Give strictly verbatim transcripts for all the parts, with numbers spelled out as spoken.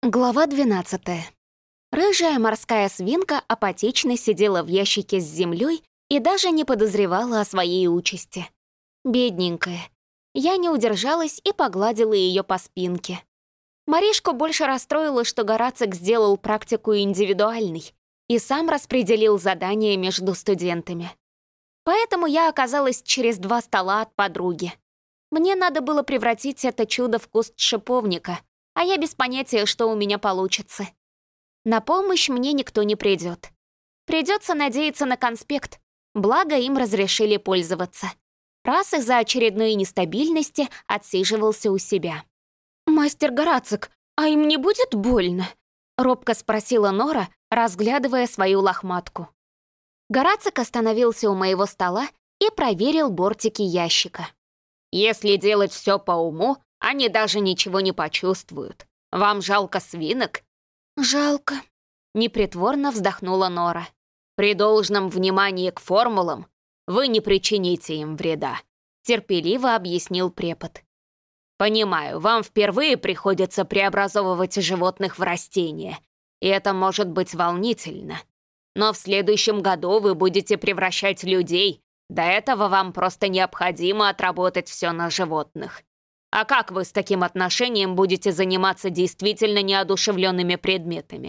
Глава двенадцатая. Рыжая морская свинка апатично сидела в ящике с землей и даже не подозревала о своей участи. Бедненькая. Я не удержалась и погладила ее по спинке. Маришку больше расстроило, что Горацик сделал практику индивидуальной и сам распределил задания между студентами. Поэтому я оказалась через два стола от подруги. Мне надо было превратить это чудо в куст шиповника, а я без понятия, что у меня получится. На помощь мне никто не придет. Придется надеяться на конспект, благо им разрешили пользоваться. Раз из-за очередной нестабильности отсиживался у себя. «Мастер Горацик, а им не будет больно?» — робко спросила Нора, разглядывая свою лохматку. Горацик остановился у моего стола и проверил бортики ящика. «Если делать все по уму, они даже ничего не почувствуют. Вам жалко свинок?» «Жалко», — непритворно вздохнула Нора. «При должном внимании к формулам вы не причините им вреда», — терпеливо объяснил препод. «Понимаю, вам впервые приходится преобразовывать животных в растения, и это может быть волнительно. Но в следующем году вы будете превращать людей, до этого вам просто необходимо отработать все на животных. А как вы с таким отношением будете заниматься действительно неодушевленными предметами?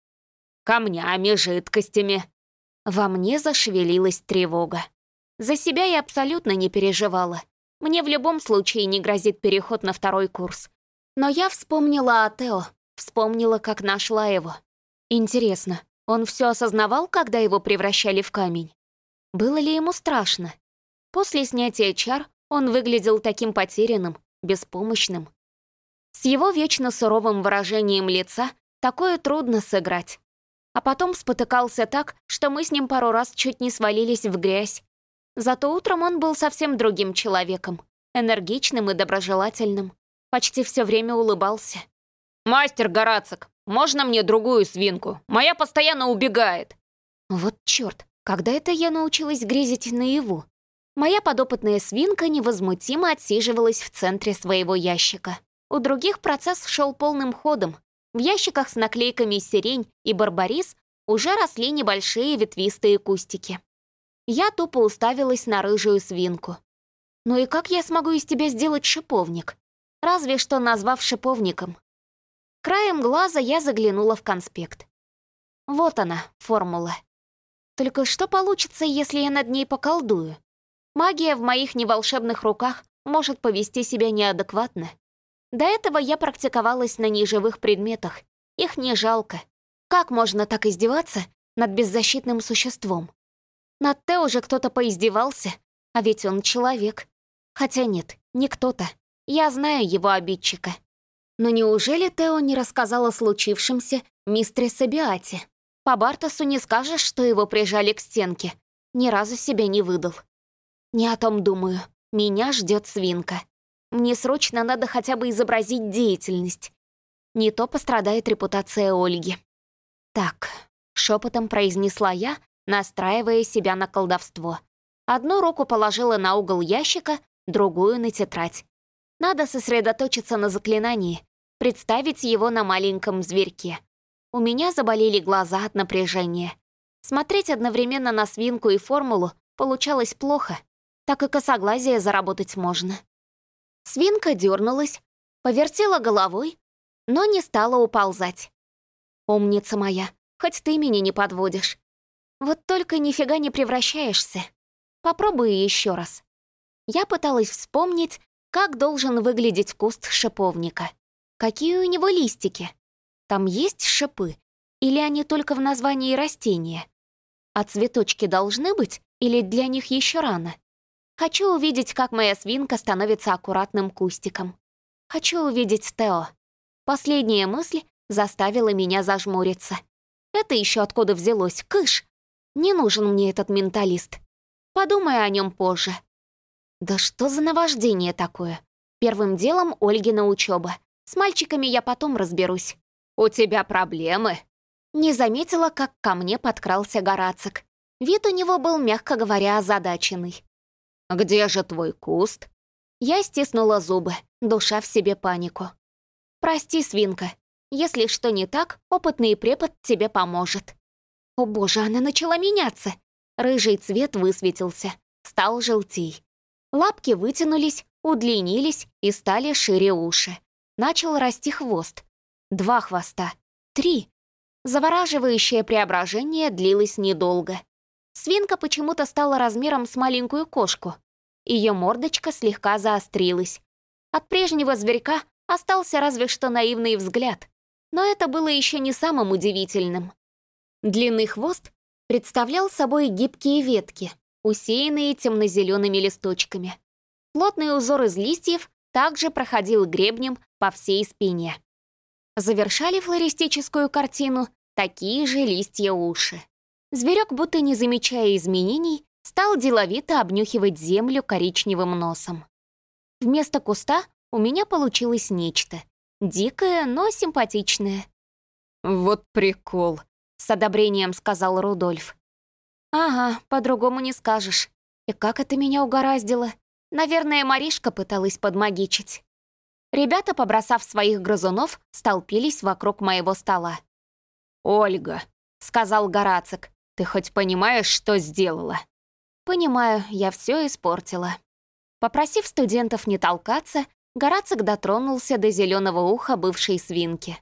Камнями, жидкостями?» Во мне зашевелилась тревога. За себя я абсолютно не переживала. Мне в любом случае не грозит переход на второй курс. Но я вспомнила о Тео, вспомнила, как нашла его. Интересно, он все осознавал, когда его превращали в камень? Было ли ему страшно? После снятия чар он выглядел таким потерянным, беспомощным. С его вечно суровым выражением лица такое трудно сыграть. А потом спотыкался так, что мы с ним пару раз чуть не свалились в грязь. Зато утром он был совсем другим человеком, энергичным и доброжелательным. Почти все время улыбался. «Мастер Горацик, можно мне другую свинку? Моя постоянно убегает!» Вот черт, когда это я научилась грезить наяву? Моя подопытная свинка невозмутимо отсиживалась в центре своего ящика. У других процесс шел полным ходом. В ящиках с наклейками «Сирень» и «Барбарис» уже росли небольшие ветвистые кустики. Я тупо уставилась на рыжую свинку. Ну и как я смогу из тебя сделать шиповник? Разве что назвав шиповником. Краем глаза я заглянула в конспект. Вот она, формула. Только что получится, если я над ней поколдую? Магия в моих неволшебных руках может повести себя неадекватно. До этого я практиковалась на неживых предметах. Их не жалко. Как можно так издеваться над беззащитным существом? Над Тео уже кто-то поиздевался, а ведь он человек. Хотя нет, не кто-то. Я знаю его обидчика. Но неужели Тео не рассказал о случившемся мистере Биате? По Бартасу не скажешь, что его прижали к стенке. Ни разу себя не выдал. Не о том думаю. Меня ждет свинка. Мне срочно надо хотя бы изобразить деятельность. Не то пострадает репутация Ольги. Так, шепотом произнесла я, настраивая себя на колдовство. Одну руку положила на угол ящика, другую — на тетрадь. Надо сосредоточиться на заклинании, представить его на маленьком зверьке. У меня заболели глаза от напряжения. Смотреть одновременно на свинку и формулу получалось плохо. Так и косоглазие заработать можно. Свинка дернулась, повертела головой, но не стала уползать. Умница моя, хоть ты меня не подводишь. Вот только нифига не превращаешься. Попробуй еще раз. Я пыталась вспомнить, как должен выглядеть куст шиповника. Какие у него листики? Там есть шипы? Или они только в названии растения? А цветочки должны быть? Или для них еще рано? Хочу увидеть, как моя свинка становится аккуратным кустиком. Хочу увидеть Тео. Последняя мысль заставила меня зажмуриться. Это еще откуда взялось? Кыш! Не нужен мне этот менталист. Подумаю о нем позже. Да что за наваждение такое? Первым делом Ольгина учеба. С мальчиками я потом разберусь. «У тебя проблемы?» Не заметила, как ко мне подкрался Горацик. Вид у него был, мягко говоря, озадаченный. «Где же твой куст?» Я стиснула зубы, душа в себе панику. «Прости, свинка, Если что не так, опытный препод тебе поможет. О боже, она начала меняться. Рыжий цвет высветился, стал желтей. Лапки вытянулись, удлинились и стали шире уши. Начал расти хвост. Два хвоста. Три. Завораживающее преображение длилось недолго. Свинка почему-то стала размером с маленькую кошку. Ее мордочка слегка заострилась. От прежнего зверька остался разве что наивный взгляд. Но это было еще не самым удивительным. Длинный хвост представлял собой гибкие ветки, усеянные темно-зелеными листочками. Плотный узор из листьев также проходил гребнем по всей спине. Завершали флористическую картину такие же листья-уши. Зверек, будто не замечая изменений, стал деловито обнюхивать землю коричневым носом. Вместо куста у меня получилось нечто. Дикое, но симпатичное. «Вот прикол», — с одобрением сказал Рудольф. «Ага, по-другому не скажешь. И как это меня угораздило? Наверное, Маришка пыталась подмагичить». Ребята, побросав своих грызунов, столпились вокруг моего стола. «Ольга», — сказал Горацик, — «ты хоть понимаешь, что сделала?» «Понимаю, я все испортила». Попросив студентов не толкаться, Горацик дотронулся до зеленого уха бывшей свинки.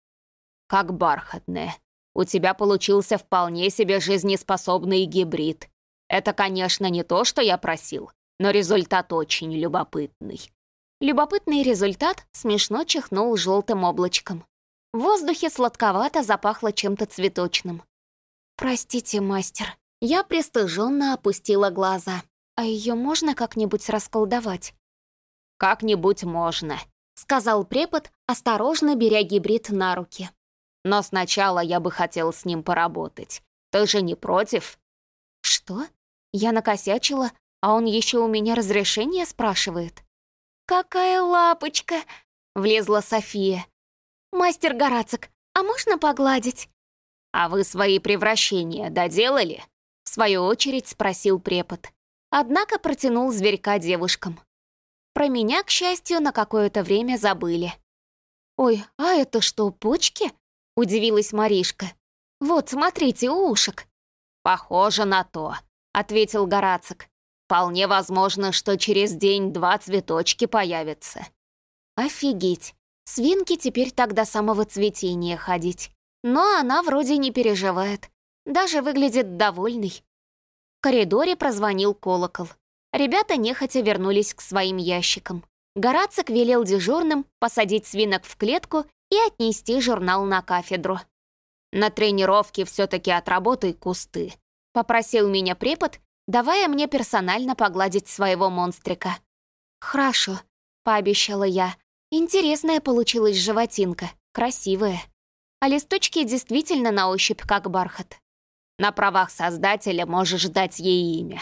«Как бархатное. У тебя получился вполне себе жизнеспособный гибрид. Это, конечно, не то, что я просил, но результат очень любопытный». Любопытный результат смешно чихнул желтым облачком. В воздухе сладковато запахло чем-то цветочным. «Простите, мастер». Я пристыженно опустила глаза. «А ее можно как-нибудь расколдовать?» «Как-нибудь можно», — сказал препод, осторожно беря гибрид на руки. «Но сначала я бы хотел с ним поработать. Ты же не против?» «Что? Я накосячила, а он еще у меня разрешение спрашивает?» «Какая лапочка!» — влезла София. «Мастер Горацик, а можно погладить?» «А вы свои превращения доделали?» — в свою очередь спросил препод. Однако протянул зверька девушкам. Про меня, к счастью, на какое-то время забыли. «Ой, а это что, почки?» — удивилась Маришка. «Вот, смотрите, у ушек». «Похоже на то», — ответил Горацик. «Вполне возможно, что через день-два цветочки появятся». «Офигеть! Свинке теперь так до самого цветения ходить. Но она вроде не переживает. Даже выглядит довольной». В коридоре прозвонил колокол. Ребята нехотя вернулись к своим ящикам. Горацик велел дежурным посадить свинок в клетку и отнести журнал на кафедру. «На тренировке все-таки отработай кусты», — попросил меня препод, давая мне персонально погладить своего монстрика. «Хорошо», — пообещала я. Интересная получилась животинка, красивая. А листочки действительно на ощупь как бархат. На правах создателя можешь дать ей имя».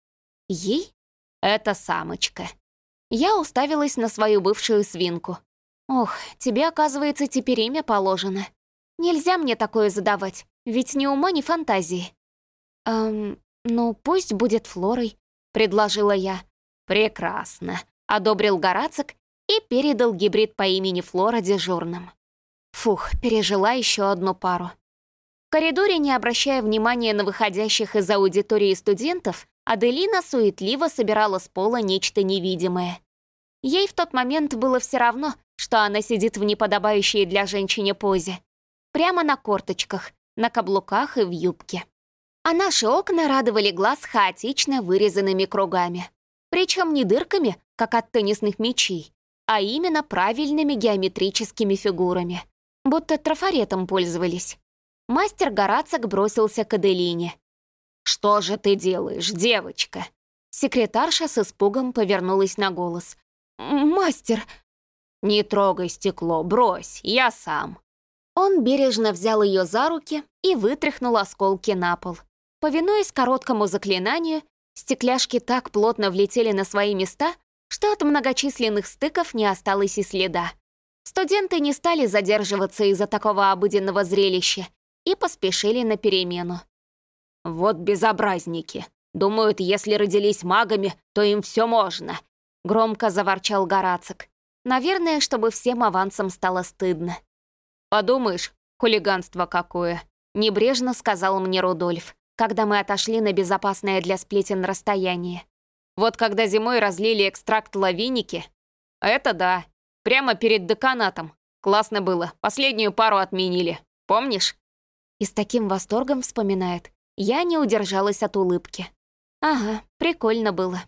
«Ей?» «Это самочка». Я уставилась на свою бывшую свинку. «Ох, тебе, оказывается, теперь имя положено. Нельзя мне такое задавать, ведь ни ума, ни фантазии». «Эм, ну пусть будет Флорой», — предложила я. «Прекрасно», — одобрил Горацик и передал гибрид по имени Флора дежурным. Фух, пережила еще одну пару. В коридоре, не обращая внимания на выходящих из аудитории студентов, Аделина суетливо собирала с пола нечто невидимое. Ей в тот момент было все равно, что она сидит в неподобающей для женщины позе. Прямо на корточках, на каблуках и в юбке. А наши окна радовали глаз хаотично вырезанными кругами. Причем не дырками, как от теннисных мячей, а именно правильными геометрическими фигурами. Будто трафаретом пользовались. Мастер Горацик бросился к Аделине. «Что же ты делаешь, девочка?» Секретарша с испугом повернулась на голос. «Мастер!» «Не трогай стекло, брось, я сам». Он бережно взял ее за руки и вытряхнул осколки на пол. Повинуясь короткому заклинанию, стекляшки так плотно влетели на свои места, что от многочисленных стыков не осталось и следа. Студенты не стали задерживаться из-за такого обыденного зрелища и поспешили на перемену. «Вот безобразники. Думают, если родились магами, то им все можно», — громко заворчал Горацик. Наверное, чтобы всем авансом стало стыдно. «Подумаешь, хулиганство какое!» — небрежно сказал мне Рудольф, когда мы отошли на безопасное для сплетен расстояние. «Вот когда зимой разлили экстракт лавиники, это да, прямо перед деканатом. Классно было, последнюю пару отменили. Помнишь?» И с таким восторгом вспоминает. Я не удержалась от улыбки. Ага, прикольно было.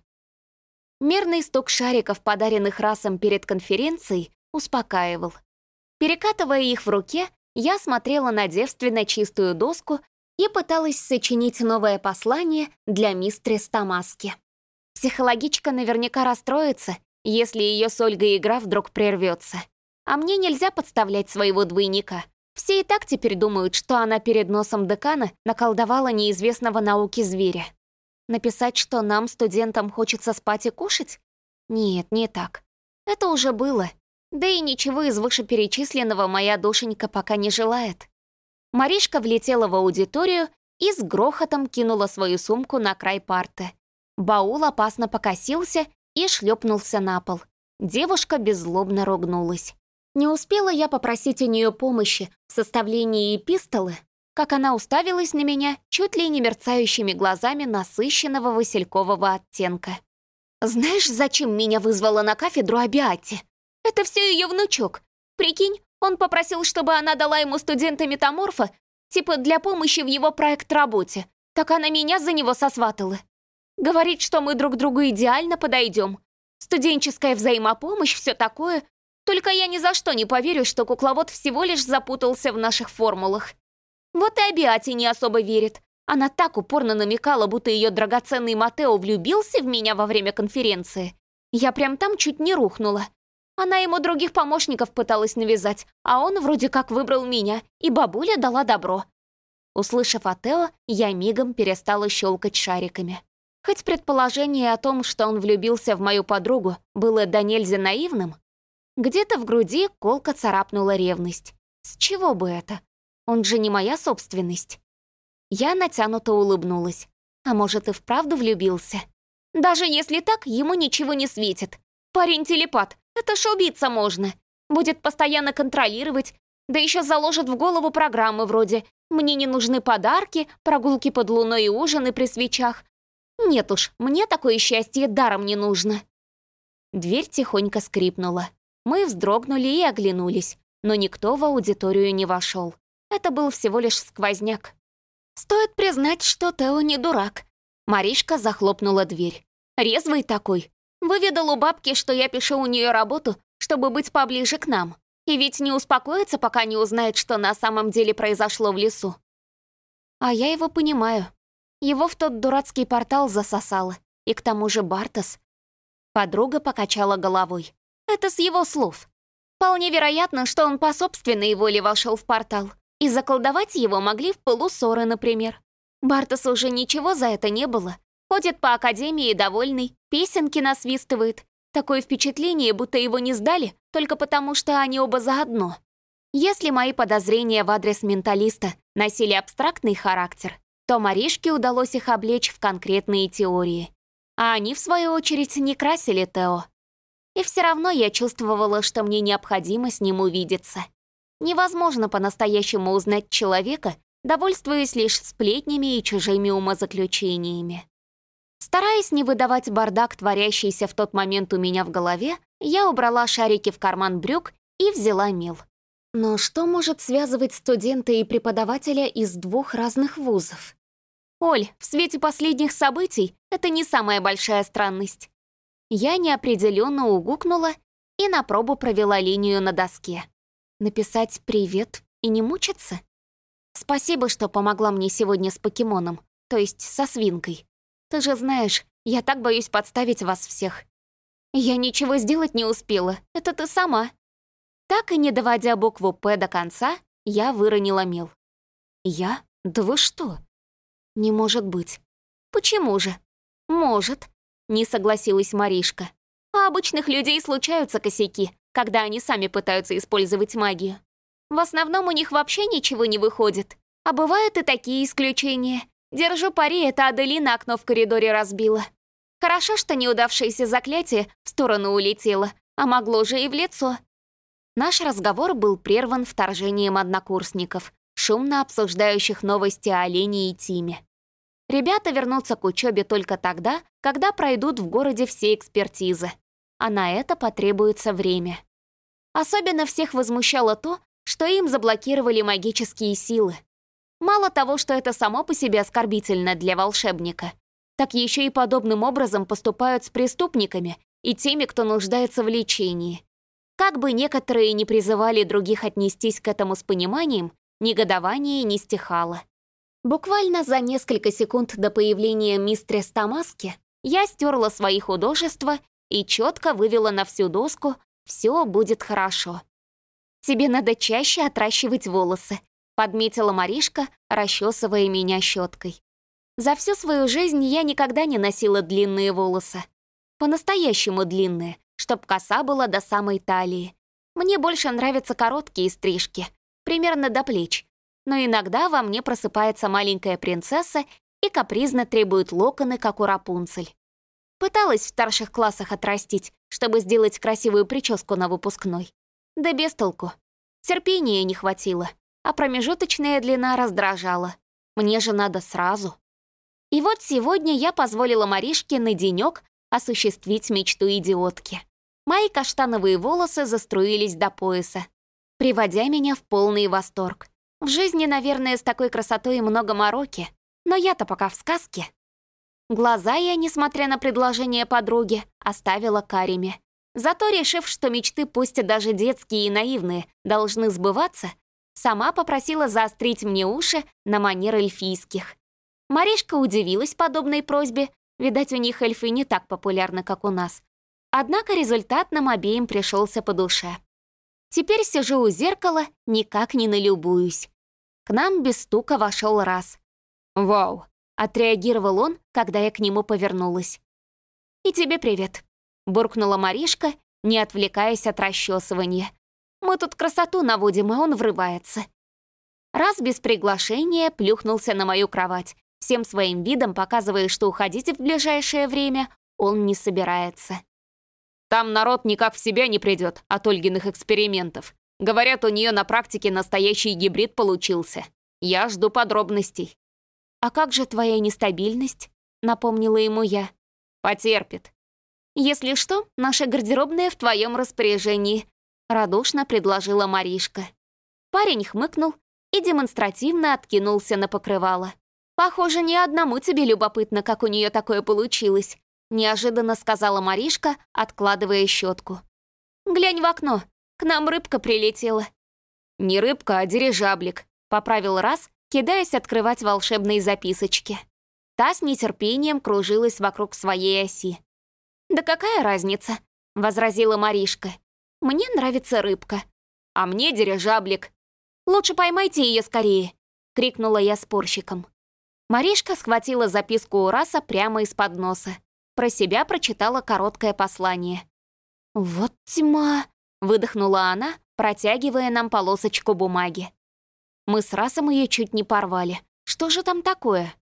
Мерный стук шариков, подаренных расом перед конференцией, успокаивал. Перекатывая их в руке, я смотрела на девственно чистую доску и пыталась сочинить новое послание для мистерс Томаски. Психологичка наверняка расстроится, если ее с Ольгой игра вдруг прервется. А мне нельзя подставлять своего двойника. Все и так теперь думают, что она перед носом декана наколдовала неизвестного науке зверя. Написать, что нам, студентам, хочется спать и кушать? Нет, не так. Это уже было. Да и ничего из вышеперечисленного моя душенька пока не желает. Маришка влетела в аудиторию и с грохотом кинула свою сумку на край парты. Баул опасно покосился и шлепнулся на пол. Девушка беззлобно ругнулась. Не успела я попросить у нее помощи в составлении эпистолы, как она уставилась на меня чуть ли не мерцающими глазами насыщенного василькового оттенка. «Знаешь, зачем меня вызвала на кафедру Абиати? Это все ее внучок. Прикинь, он попросил, чтобы она дала ему студента метаморфа, типа для помощи в его проект-работе. Так она меня за него сосватала. Говорит, что мы друг другу идеально подойдем. Студенческая взаимопомощь, все такое. Только я ни за что не поверю, что кукловод всего лишь запутался в наших формулах. Вот и Абиати не особо верит. Она так упорно намекала, будто ее драгоценный Матео влюбился в меня во время конференции. Я прям там чуть не рухнула. Она ему других помощников пыталась навязать, а он вроде как выбрал меня, и бабуля дала добро. Услышав о Тео, я мигом перестала щелкать шариками. Хоть предположение о том, что он влюбился в мою подругу, было до нельзя наивным, где-то в груди колко царапнула ревность. С чего бы это? Он же не моя собственность. Я натянуто улыбнулась. А может, и вправду влюбился? Даже если так, ему ничего не светит. Парень-телепат, это ж убиться можно. Будет постоянно контролировать, да еще заложит в голову программы вроде «Мне не нужны подарки, прогулки под луной и ужины при свечах». Нет уж, мне такое счастье даром не нужно. Дверь тихонько скрипнула. Мы вздрогнули и оглянулись, но никто в аудиторию не вошел. Это был всего лишь сквозняк. Стоит признать, что Тео не дурак. Маришка захлопнула дверь. Резвый такой. Выведал у бабки, что я пишу у нее работу, чтобы быть поближе к нам. И ведь не успокоится, пока не узнает, что на самом деле произошло в лесу. А я его понимаю. Его в тот дурацкий портал засосало. И к тому же Бартос. Подруга покачала головой. Это с его слов. Вполне вероятно, что он по собственной воле вошел в портал. И заколдовать его могли в полуссоры, например. Бартосу уже ничего за это не было. Ходит по академии довольный, песенки насвистывает. Такое впечатление, будто его не сдали, только потому, что они оба заодно. Если мои подозрения в адрес менталиста носили абстрактный характер, то Маришке удалось их облечь в конкретные теории. А они, в свою очередь, не красили Тео. И все равно я чувствовала, что мне необходимо с ним увидеться. Невозможно по-настоящему узнать человека, довольствуясь лишь сплетнями и чужими умозаключениями. Стараясь не выдавать бардак, творящийся в тот момент у меня в голове, я убрала шарики в карман брюк и взяла мел. Но что может связывать студента и преподавателя из двух разных вузов? Оль, в свете последних событий это не самая большая странность. Я неопределенно угукнула и на пробу провела линию на доске. Написать «привет» и не мучиться? Спасибо, что помогла мне сегодня с покемоном, то есть со свинкой. Ты же знаешь, я так боюсь подставить вас всех. Я ничего сделать не успела, это ты сама. Так и не доводя букву «П» до конца, я выронила мел. Я? Да вы что? Не может быть. Почему же? Может. Не согласилась Маришка. У обычных людей случаются косяки, когда они сами пытаются использовать магию. В основном у них вообще ничего не выходит. А бывают и такие исключения. Держу пари, это Аделина окно в коридоре разбила. Хорошо, что неудавшееся заклятие в сторону улетело, а могло же и в лицо. Наш разговор был прерван вторжением однокурсников, шумно обсуждающих новости о Лене и Тиме. Ребята вернутся к учебе только тогда, когда пройдут в городе все экспертизы, а на это потребуется время. Особенно всех возмущало то, что им заблокировали магические силы. Мало того, что это само по себе оскорбительно для волшебника, так еще и подобным образом поступают с преступниками и теми, кто нуждается в лечении. Как бы некоторые не призывали других отнестись к этому с пониманием, негодование не стихало. Буквально за несколько секунд до появления мистерс Тамаски я стерла свои художества и четко вывела на всю доску «Все будет хорошо». «Тебе надо чаще отращивать волосы», — подметила Маришка, расчесывая меня щеткой. За всю свою жизнь я никогда не носила длинные волосы. По-настоящему длинные, чтоб коса была до самой талии. Мне больше нравятся короткие стрижки, примерно до плеч. Но иногда во мне просыпается маленькая принцесса и капризно требует локоны, как у Рапунцель. Пыталась в старших классах отрастить, чтобы сделать красивую прическу на выпускной. Да без толку. Терпения не хватило, а промежуточная длина раздражала. Мне же надо сразу. И вот сегодня я позволила Маришке на денёк осуществить мечту идиотки. Мои каштановые волосы заструились до пояса, приводя меня в полный восторг. В жизни, наверное, с такой красотой много мороки, но я-то пока в сказке. Глаза я, несмотря на предложение подруги, оставила карими. Зато, решив, что мечты, пусть и даже детские и наивные, должны сбываться, сама попросила заострить мне уши на манер эльфийских. Маришка удивилась подобной просьбе, видать, у них эльфы не так популярны, как у нас. Однако результат нам обеим пришелся по душе. Теперь сижу у зеркала, никак не налюбуюсь. К нам без стука вошел Раз. «Вау!» — отреагировал он, когда я к нему повернулась. «И тебе привет», — буркнула Маришка, не отвлекаясь от расчесывания. «Мы тут красоту наводим, а он врывается». Раз без приглашения плюхнулся на мою кровать, всем своим видом показывая, что уходить в ближайшее время он не собирается. «Там народ никак в себя не придет от Ольгиных экспериментов. Говорят, у нее на практике настоящий гибрид получился. Я жду подробностей». «А как же твоя нестабильность?» — напомнила ему я. «Потерпит. Если что, наша гардеробная в твоем распоряжении», — радушно предложила Маришка. Парень хмыкнул и демонстративно откинулся на покрывало. «Похоже, ни одному тебе любопытно, как у нее такое получилось», — неожиданно сказала Маришка, откладывая щетку. «Глянь в окно, к нам рыбка прилетела». «Не рыбка, а дирижаблик», — поправил Раз, кидаясь открывать волшебные записочки. Та с нетерпением кружилась вокруг своей оси. «Да какая разница?» — возразила Маришка. «Мне нравится рыбка». «А мне дирижаблик». «Лучше поймайте ее скорее», — крикнула я спорщиком. Маришка схватила записку у Раса прямо из-под носа. Про себя прочитала короткое послание. «Вот тьма!» — выдохнула она, протягивая нам полосочку бумаги. Мы с Расом ее чуть не порвали. Что же там такое?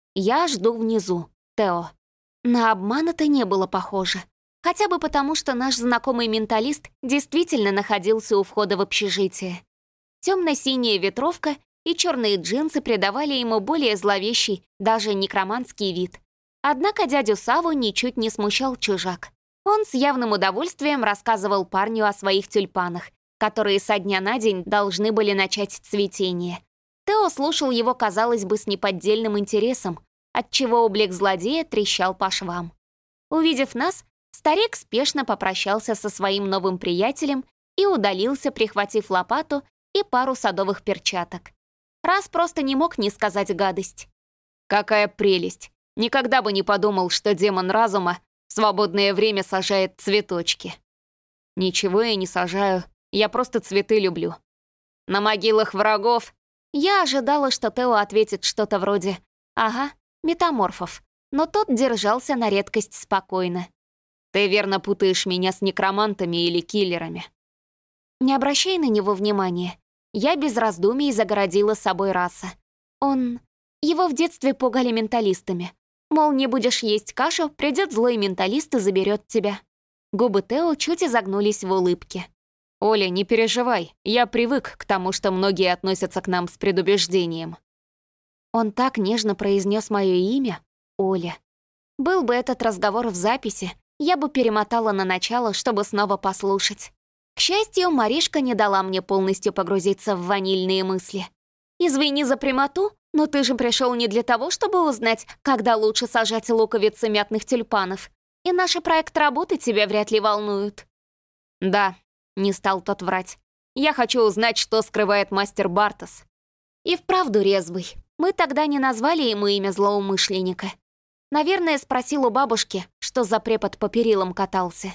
Я жду внизу. Тео. На обман это не было похоже. Хотя бы потому, что наш знакомый менталист действительно находился у входа в общежитие. Темно-синяя ветровка и черные джинсы придавали ему более зловещий, даже некроманский вид. Однако дядю Саву ничуть не смущал чужак. Он с явным удовольствием рассказывал парню о своих тюльпанах, которые со дня на день должны были начать цветение. Тео слушал его, казалось бы, с неподдельным интересом, отчего облик злодея трещал по швам. Увидев нас, старик спешно попрощался со своим новым приятелем и удалился, прихватив лопату и пару садовых перчаток. Раз просто не мог не сказать гадость. «Какая прелесть! Никогда бы не подумал, что демон разума в свободное время сажает цветочки». «Ничего я не сажаю, я просто цветы люблю». «На могилах врагов?» Я ожидала, что Тео ответит что-то вроде «Ага, метаморфов», но тот держался на редкость спокойно. «Ты верно путаешь меня с некромантами или киллерами». Не обращай на него внимания. Я без раздумий загородила собой Раса. Он... Его в детстве пугали менталистами. Мол, не будешь есть кашу, придет злой менталист и заберет тебя. Губы Тео чуть изогнулись в улыбке. Оля, не переживай, я привык к тому, что многие относятся к нам с предубеждением. Он так нежно произнес мое имя, Оля. Был бы этот разговор в записи, я бы перемотала на начало, чтобы снова послушать. К счастью, Маришка не дала мне полностью погрузиться в ванильные мысли. «Извини за прямоту, но ты же пришел не для того, чтобы узнать, когда лучше сажать луковицы мятных тюльпанов. И наш проект работы тебя вряд ли волнует». «Да», — не стал тот врать. «Я хочу узнать, что скрывает мастер Бартос». И вправду резвый. Мы тогда не назвали ему имя злоумышленника. Наверное, спросил у бабушки, что за препод по перилам катался.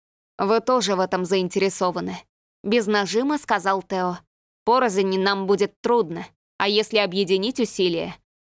«Вы тоже в этом заинтересованы», — без нажима сказал Тео. «Порознь нам будет трудно, а если объединить усилия?»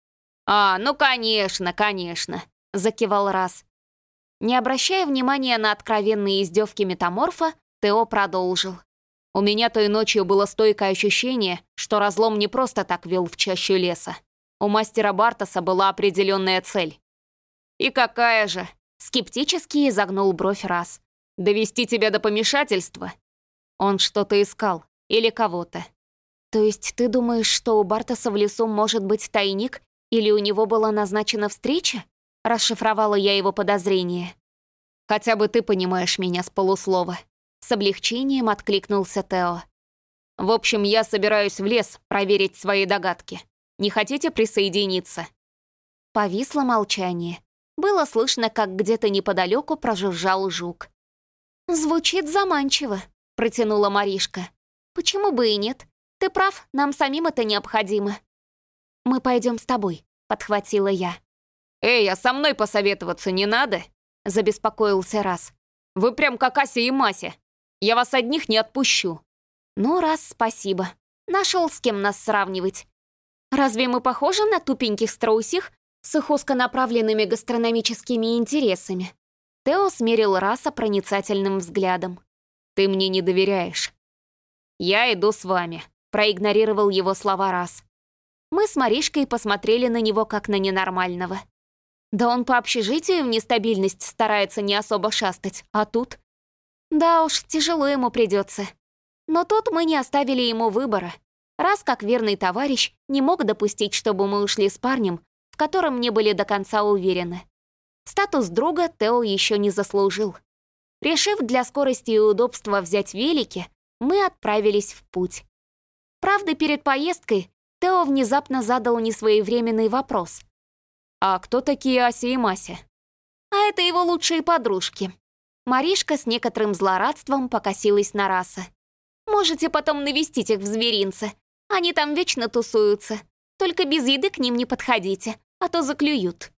«А, ну конечно, конечно», — закивал Раз. Не обращая внимания на откровенные издевки метаморфа, Тео продолжил. «У меня той ночью было стойкое ощущение, что разлом не просто так вел в чащу леса. У мастера Бартоса была определенная цель». «И какая же?» — скептически изогнул бровь Раз. «Довести тебя до помешательства?» Он что-то искал. Или кого-то. «То есть ты думаешь, что у Бартоса в лесу может быть тайник, или у него была назначена встреча?» Расшифровала я его подозрение. «Хотя бы ты понимаешь меня с полуслова». С облегчением откликнулся Тео. «В общем, я собираюсь в лес проверить свои догадки. Не хотите присоединиться?» Повисло молчание. Было слышно, как где-то неподалеку прожужжал жук. «Звучит заманчиво», — протянула Маришка. «Почему бы и нет? Ты прав, нам самим это необходимо». «Мы пойдем с тобой», — подхватила я. «Эй, а со мной посоветоваться не надо?» — забеспокоился Раз. «Вы прям как Ася и Мася. Я вас одних не отпущу». «Ну, Раз, спасибо. Нашел с кем нас сравнивать. Разве мы похожи на тупеньких страусих с их узконаправленными гастрономическими интересами?» Тео смерил Раса проницательным взглядом. «Ты мне не доверяешь». «Я иду с вами», — проигнорировал его слова Рас. Мы с Маришкой посмотрели на него как на ненормального. Да он по общежитию в нестабильность старается не особо шастать, а тут... Да уж, тяжело ему придется. Но тут мы не оставили ему выбора. Раз как верный товарищ не мог допустить, чтобы мы ушли с парнем, в котором не были до конца уверены. Статус друга Тео еще не заслужил. Решив для скорости и удобства взять велики, мы отправились в путь. Правда, перед поездкой Тео внезапно задал несвоевременный вопрос. «А кто такие Ася и Мася?» «А это его лучшие подружки». Маришка с некоторым злорадством покосилась на Раса. «Можете потом навестить их в зверинце. Они там вечно тусуются. Только без еды к ним не подходите, а то заклюют».